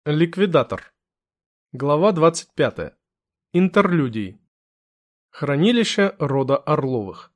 Ликвидатор. Глава 25. Интерлюдии. Хранилище рода Орловых.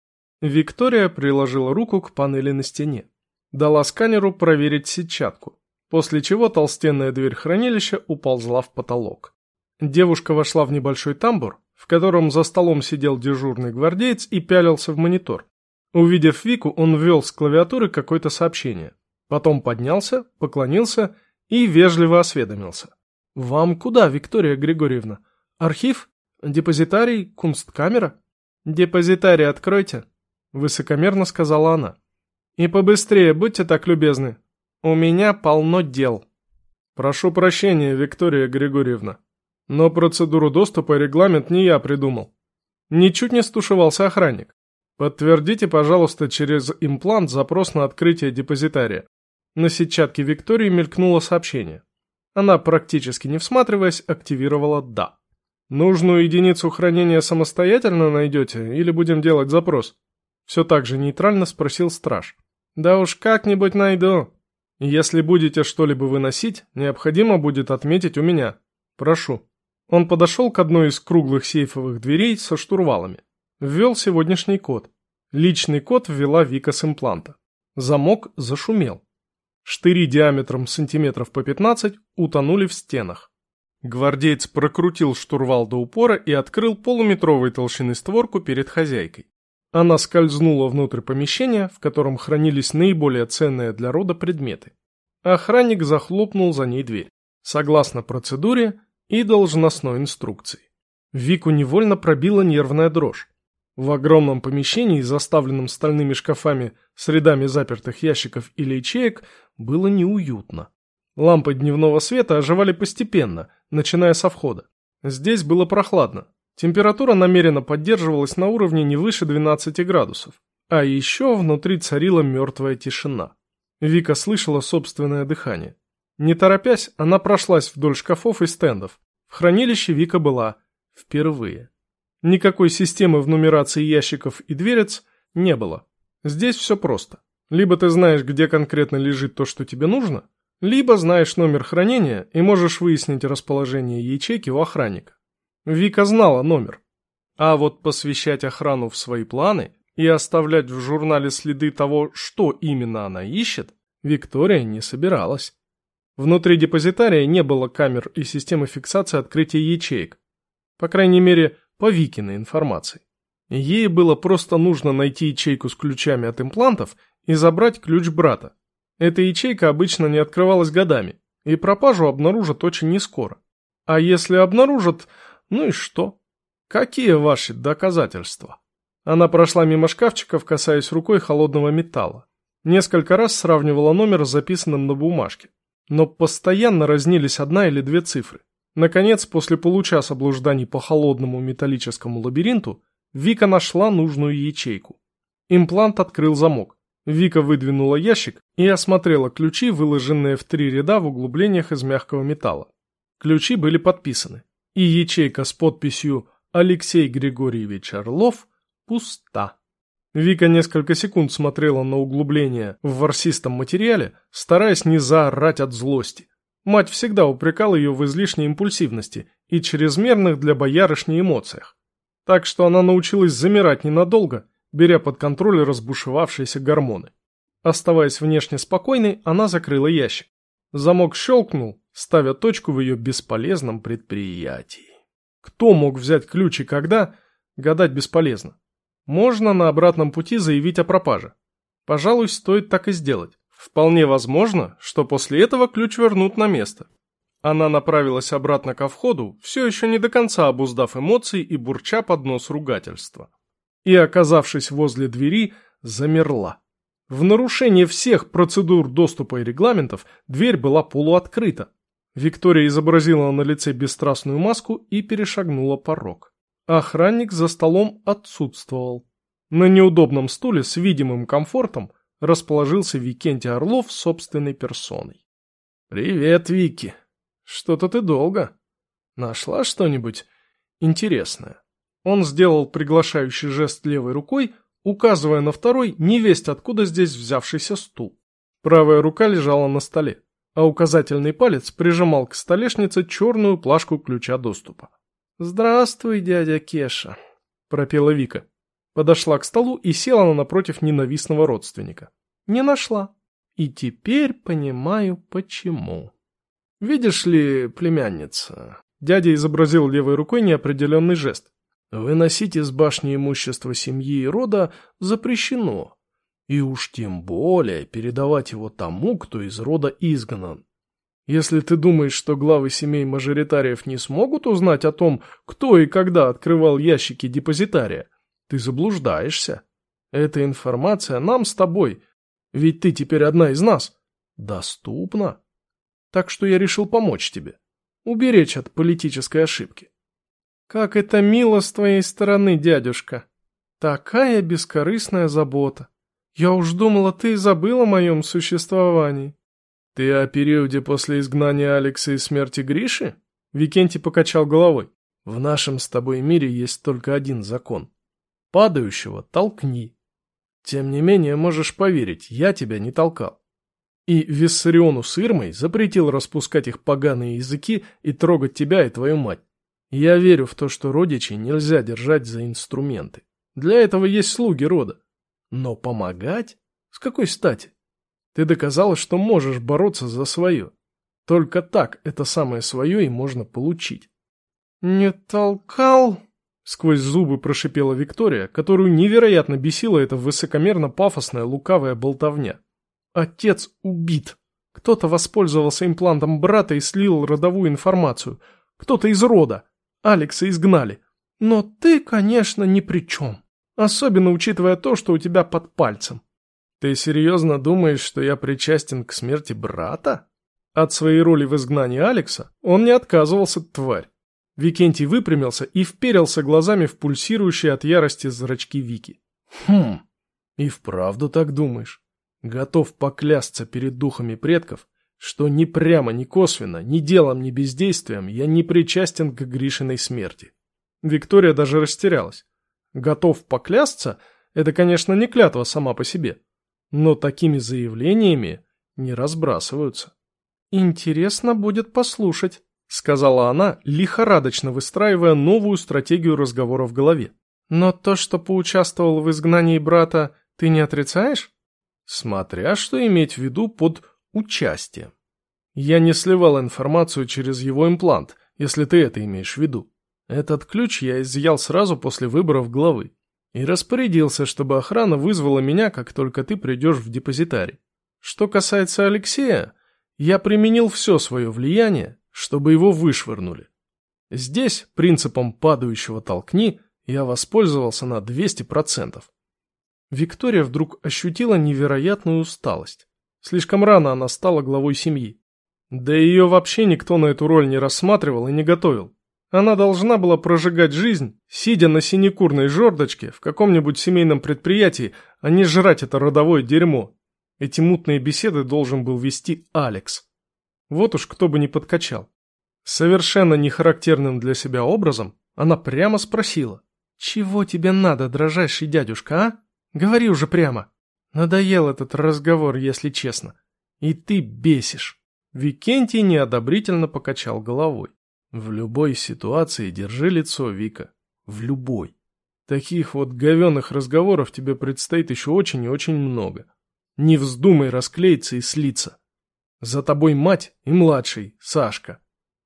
Виктория приложила руку к панели на стене. Дала сканеру проверить сетчатку, после чего толстенная дверь хранилища уползла в потолок. Девушка вошла в небольшой тамбур, в котором за столом сидел дежурный гвардеец и пялился в монитор. Увидев Вику, он ввел с клавиатуры какое-то сообщение. Потом поднялся, поклонился и вежливо осведомился. «Вам куда, Виктория Григорьевна? Архив? Депозитарий? Кунсткамера?» «Депозитарий откройте», — высокомерно сказала она. «И побыстрее, будьте так любезны. У меня полно дел». «Прошу прощения, Виктория Григорьевна, но процедуру доступа и регламент не я придумал». Ничуть не стушевался охранник. «Подтвердите, пожалуйста, через имплант запрос на открытие депозитария». На сетчатке Виктории мелькнуло сообщение. Она, практически не всматриваясь, активировала «да». «Нужную единицу хранения самостоятельно найдете или будем делать запрос?» Все так же нейтрально спросил страж. «Да уж как-нибудь найду. Если будете что-либо выносить, необходимо будет отметить у меня. Прошу». Он подошел к одной из круглых сейфовых дверей со штурвалами. Ввел сегодняшний код. Личный код ввела Вика с импланта. Замок зашумел. Штыри диаметром сантиметров по 15 утонули в стенах. Гвардеец прокрутил штурвал до упора и открыл полуметровой толщины створку перед хозяйкой. Она скользнула внутрь помещения, в котором хранились наиболее ценные для рода предметы. Охранник захлопнул за ней дверь, согласно процедуре и должностной инструкции. Вику невольно пробила нервная дрожь. В огромном помещении, заставленном стальными шкафами с рядами запертых ящиков или ячеек, было неуютно. Лампы дневного света оживали постепенно, начиная со входа. Здесь было прохладно. Температура намеренно поддерживалась на уровне не выше 12 градусов. А еще внутри царила мертвая тишина. Вика слышала собственное дыхание. Не торопясь, она прошлась вдоль шкафов и стендов. В хранилище Вика была впервые. Никакой системы в нумерации ящиков и дверец не было. Здесь все просто. Либо ты знаешь, где конкретно лежит то, что тебе нужно, либо знаешь номер хранения и можешь выяснить расположение ячейки у охранника. Вика знала номер. А вот посвящать охрану в свои планы и оставлять в журнале следы того, что именно она ищет, Виктория не собиралась. Внутри депозитария не было камер и системы фиксации открытия ячеек. По крайней мере, по Викиной информации. Ей было просто нужно найти ячейку с ключами от имплантов и забрать ключ брата. Эта ячейка обычно не открывалась годами, и пропажу обнаружат очень нескоро. А если обнаружат, ну и что? Какие ваши доказательства? Она прошла мимо шкафчиков, касаясь рукой холодного металла. Несколько раз сравнивала номер с записанным на бумажке. Но постоянно разнились одна или две цифры. Наконец, после получаса блужданий по холодному металлическому лабиринту, Вика нашла нужную ячейку. Имплант открыл замок. Вика выдвинула ящик и осмотрела ключи, выложенные в 3 ряда в углублениях из мягкого металла. Ключи были подписаны, и ячейка с подписью «Алексей Григорьевич Орлов» пуста. Вика несколько секунд смотрела на углубление в ворсистом материале, стараясь не заорать от злости. Мать всегда упрекала ее в излишней импульсивности и чрезмерных для боярышни эмоциях. Так что она научилась замирать ненадолго, беря под контроль разбушевавшиеся гормоны. Оставаясь внешне спокойной, она закрыла ящик. Замок щелкнул, ставя точку в ее бесполезном предприятии. Кто мог взять ключ и когда, гадать бесполезно. Можно на обратном пути заявить о пропаже. Пожалуй, стоит так и сделать. Вполне возможно, что после этого ключ вернут на место. Она направилась обратно ко входу, все еще не до конца обуздав эмоции и бурча под нос ругательства. И, оказавшись возле двери, замерла. В нарушение всех процедур доступа и регламентов дверь была полуоткрыта. Виктория изобразила на лице бесстрастную маску и перешагнула порог. Охранник за столом отсутствовал. На неудобном стуле с видимым комфортом расположился Викентий Орлов собственной персоной. «Привет, Вики. Что-то ты долго. Нашла что-нибудь интересное?» Он сделал приглашающий жест левой рукой, указывая на второй, невесть откуда здесь взявшийся стул. Правая рука лежала на столе. а указательный палец прижимал к столешнице черную плашку ключа доступа. «Здравствуй, дядя Кеша», — пропела Вика. Подошла к столу и села напротив ненавистного родственника. Не нашла. И теперь понимаю, почему. «Видишь ли, племянница...» Дядя изобразил левой рукой неопределенный жест. «Выносить из башни имущество семьи и рода запрещено. И уж тем более передавать его тому, кто из рода изгнан. Если ты думаешь, что главы семей мажоритариев не смогут узнать о том, кто и когда открывал ящики депозитария, ты заблуждаешься. Эта информация нам с тобой, ведь ты теперь одна из нас, доступна. Так что я решил помочь тебе, уберечь от политической ошибки». «Как это мило с твоей стороны, дядюшка. Такая бескорыстная забота. Я уж думала, ты забыл о моем существовании». «Ты о периоде после изгнания Алекса и смерти Гриши?» Викентий покачал головой. «В нашем с тобой мире есть только один закон. Падающего толкни. Тем не менее, можешь поверить, я тебя не толкал. И Виссариону с Ирмой запретил распускать их поганые языки и трогать тебя и твою мать. Я верю в то, что родичей нельзя держать за инструменты. Для этого есть слуги рода. Но помогать? С какой стати? Ты доказала, что можешь бороться за свое. Только так это самое свое и можно получить». «Не толкал?» — сквозь зубы прошипела Виктория, которую невероятно бесила эта высокомерно-пафосная лукавая болтовня. «Отец убит. Кто-то воспользовался имплантом брата и слил родовую информацию. Кто-то из рода. Алекса изгнали. Но ты, конечно, ни при чем. Особенно учитывая то, что у тебя под пальцем». «Ты серьезно думаешь, что я причастен к смерти брата?» От своей роли в изгнании Алекса он не отказывался, тварь. Викентий выпрямился и вперился глазами в пульсирующие от ярости зрачки Вики. И вправду так думаешь? Готов поклясться перед духами предков, что ни прямо, ни косвенно, ни делом, ни бездействием я не причастен к Гришиной смерти». Виктория даже растерялась. Готов поклясться — это, конечно, не клятва сама по себе. Но такими заявлениями не разбрасываются. «Интересно будет послушать», — сказала она, лихорадочно выстраивая новую стратегию разговора в голове. «Но то, что поучаствовал в изгнании брата, ты не отрицаешь?» «Смотря что иметь в виду под участием. Я не сливал информацию через его имплант, если ты это имеешь в виду. Этот ключ я изъял сразу после выборов главы. И распорядился, чтобы охрана вызвала меня, как только ты придешь в депозитарий. Что касается Алексея, я применил все свое влияние, чтобы его вышвырнули. Здесь принципом падающего толкни я воспользовался на 200%. Виктория вдруг ощутила невероятную усталость. Слишком рано она стала главой семьи. Да ее вообще никто на эту роль не рассматривал и не готовил. Она должна была прожигать жизнь, сидя на синекурной жердочке в каком-нибудь семейном предприятии, а не жрать это родовое дерьмо. Эти мутные беседы должен был вести Алекс. Вот уж кто бы ни подкачал. Совершенно нехарактерным для себя образом она прямо спросила: «Чего тебе надо, дрожайший дядюшка, а? Говори уже прямо. Надоел этот разговор, если честно. И ты бесишь». Викентий неодобрительно покачал головой. «В любой ситуации держи лицо, Вика. В любой. Таких вот говёных разговоров тебе предстоит еще очень и очень много. Не вздумай расклеиться и слиться. За тобой мать и младший, Сашка».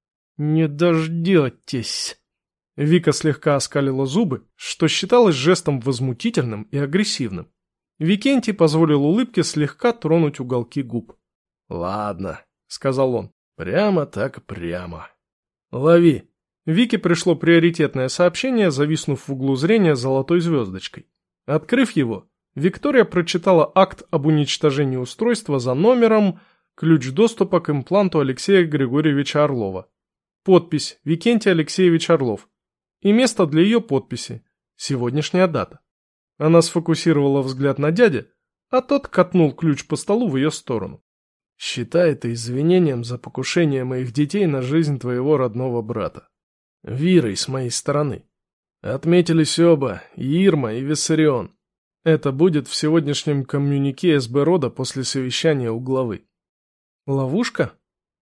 «Не дождетесь». Вика слегка оскалила зубы, что считалось жестом возмутительным и агрессивным. Викентий позволил улыбке слегка тронуть уголки губ. «Ладно», — сказал он, — «прямо так прямо. Лови». Вике пришло приоритетное сообщение, зависнув в углу зрения золотой звездочкой. Открыв его, Виктория прочитала акт об уничтожении устройства за номером, ключ доступа к импланту Алексея Григорьевича Орлова. Подпись Викентий Алексеевич Орлов. И место для ее подписи – сегодняшняя дата. Она сфокусировала взгляд на дядя, а тот катнул ключ по столу в ее сторону. «Считай это извинением за покушение моих детей на жизнь твоего родного брата. Вирой с моей стороны. Отметились оба, и Ирма, и Виссарион. Это будет в сегодняшнем коммюнике СБ рода после совещания у главы». «Ловушка?»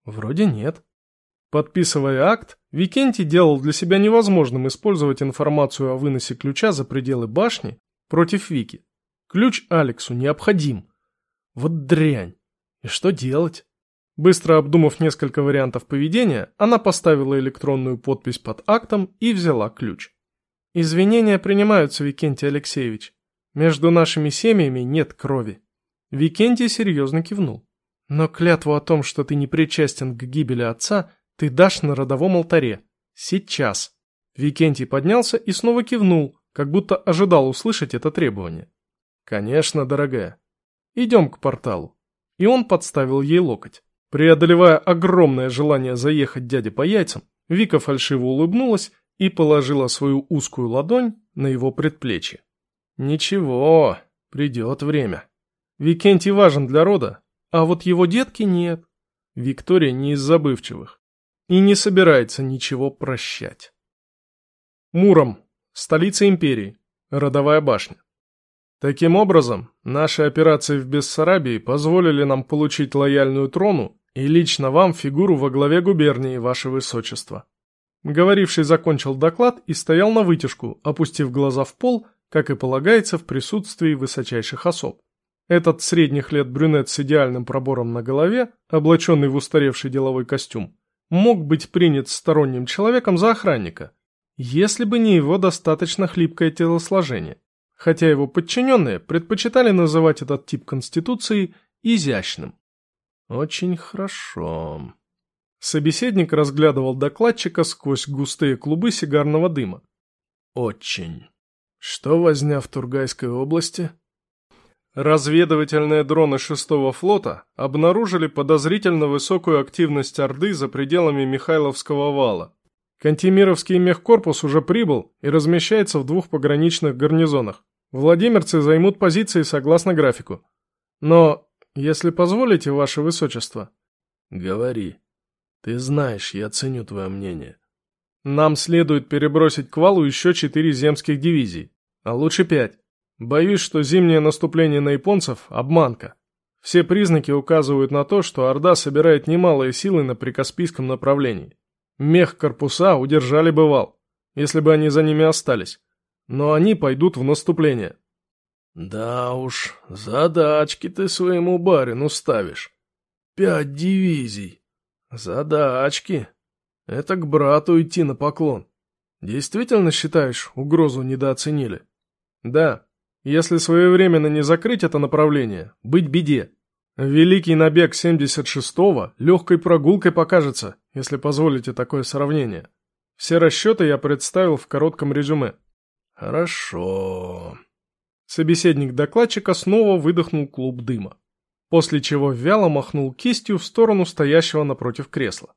Вроде нет. Подписывая акт, Викентий делал для себя невозможным использовать информацию о выносе ключа за пределы башни против Вики. Ключ Алексу необходим. Вот дрянь. И что делать? Быстро обдумав несколько вариантов поведения, она поставила электронную подпись под актом и взяла ключ. «Извинения принимаются, Викентий Алексеевич. Между нашими семьями нет крови». Викентий серьезно кивнул. «Но клятву о том, что ты не причастен к гибели отца, ты дашь на родовом алтаре. Сейчас». Викентий поднялся и снова кивнул, как будто ожидал услышать это требование. «Конечно, дорогая. Идем к порталу». И он подставил ей локоть. Преодолевая огромное желание заехать дяде по яйцам, Вика фальшиво улыбнулась и положила свою узкую ладонь на его предплечье. «Ничего, придет время. Викентий важен для рода, а вот его детки нет. Виктория не из забывчивых и не собирается ничего прощать». Муром, столица империи, родовая башня. Таким образом, наши операции в Бессарабии позволили нам получить лояльную трону и лично вам фигуру во главе губернии, ваше высочество. Говоривший закончил доклад и стоял на вытяжку, опустив глаза в пол, как и полагается в присутствии высочайших особ. Этот средних лет брюнет с идеальным пробором на голове, облаченный в устаревший деловой костюм, мог быть принят сторонним человеком за охранника, если бы не его достаточно хлипкое телосложение, хотя его подчиненные предпочитали называть этот тип конституции изящным. Очень хорошо. Собеседник разглядывал докладчика сквозь густые клубы сигарного дыма. Очень. Что возня в Тургайской области? Разведывательные дроны 6-го флота обнаружили подозрительно высокую активность Орды за пределами Михайловского вала. Кантемировский мехкорпус уже прибыл и размещается в 2 пограничных гарнизонах. Владимирцы займут позиции согласно графику. Но, если позволите, ваше высочество... Говори. Ты знаешь, я ценю твое мнение. Нам следует перебросить к валу еще 4 земских дивизий, а лучше 5. Боюсь, что зимнее наступление на японцев – обманка. Все признаки указывают на то, что Орда собирает немалые силы на прикаспийском направлении. Мехкорпуса удержали бы вал, если бы они за ними остались. Но они пойдут в наступление. Да уж, задачки ты своему барину ставишь. 5 дивизий. Задачки. Это к брату идти на поклон. Действительно считаешь, угрозу недооценили? Да. Если своевременно не закрыть это направление, быть беде. Великий набег 76-го легкой прогулкой покажется, если позволите такое сравнение. Все расчеты я представил в коротком резюме. Хорошо. Собеседник докладчика снова выдохнул клуб дыма, после чего вяло махнул кистью в сторону стоящего напротив кресла.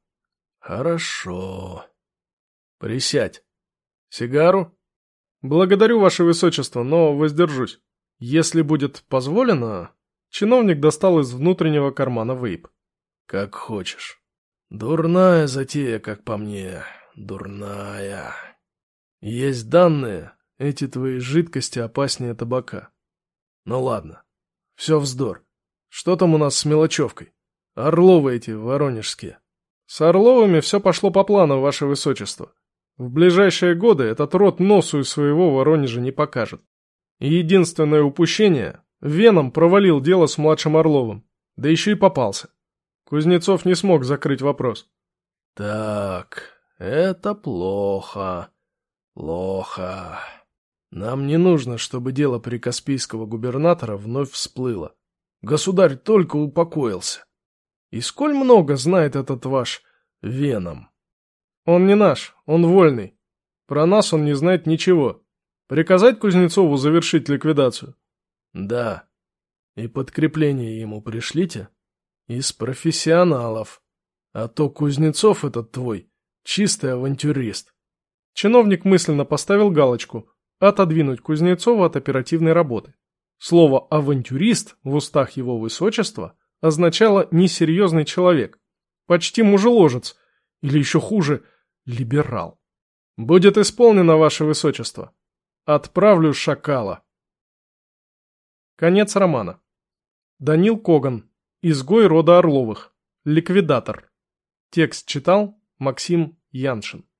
Хорошо. Присядь. Сигару? Благодарю, ваше высочество, но воздержусь. Если будет позволено... Чиновник достал из внутреннего кармана вейп. Как хочешь. Дурная затея, как по мне. Дурная. Есть данные, эти твои жидкости опаснее табака. Ну ладно. Все вздор. Что там у нас с мелочевкой? Орловы эти воронежские. С Орловыми все пошло по плану, ваше высочество. В ближайшие годы этот род носу из своего Воронежа не покажет. Единственное упущение... Веном провалил дело с младшим Орловым, да еще и попался. Кузнецов не смог закрыть вопрос. Так, это плохо. Плохо. Нам не нужно, чтобы дело прикаспийского губернатора вновь всплыло. Государь только упокоился. И сколь много знает этот ваш Веном? Он не наш, он вольный. Про нас он не знает ничего. Приказать Кузнецову завершить ликвидацию? Да. И подкрепление ему пришлите? Из профессионалов. А то Кузнецов этот твой чистый авантюрист. Чиновник мысленно поставил галочку «Отодвинуть Кузнецова от оперативной работы». Слово «авантюрист» в устах его высочества означало «несерьезный человек», почти мужеложец, или еще хуже – либерал. «Будет исполнено, ваше высочество. Отправлю шакала». Конец романа. Данил Коган. Изгой рода Орловых. Ликвидатор. Текст читал Максим Яншин.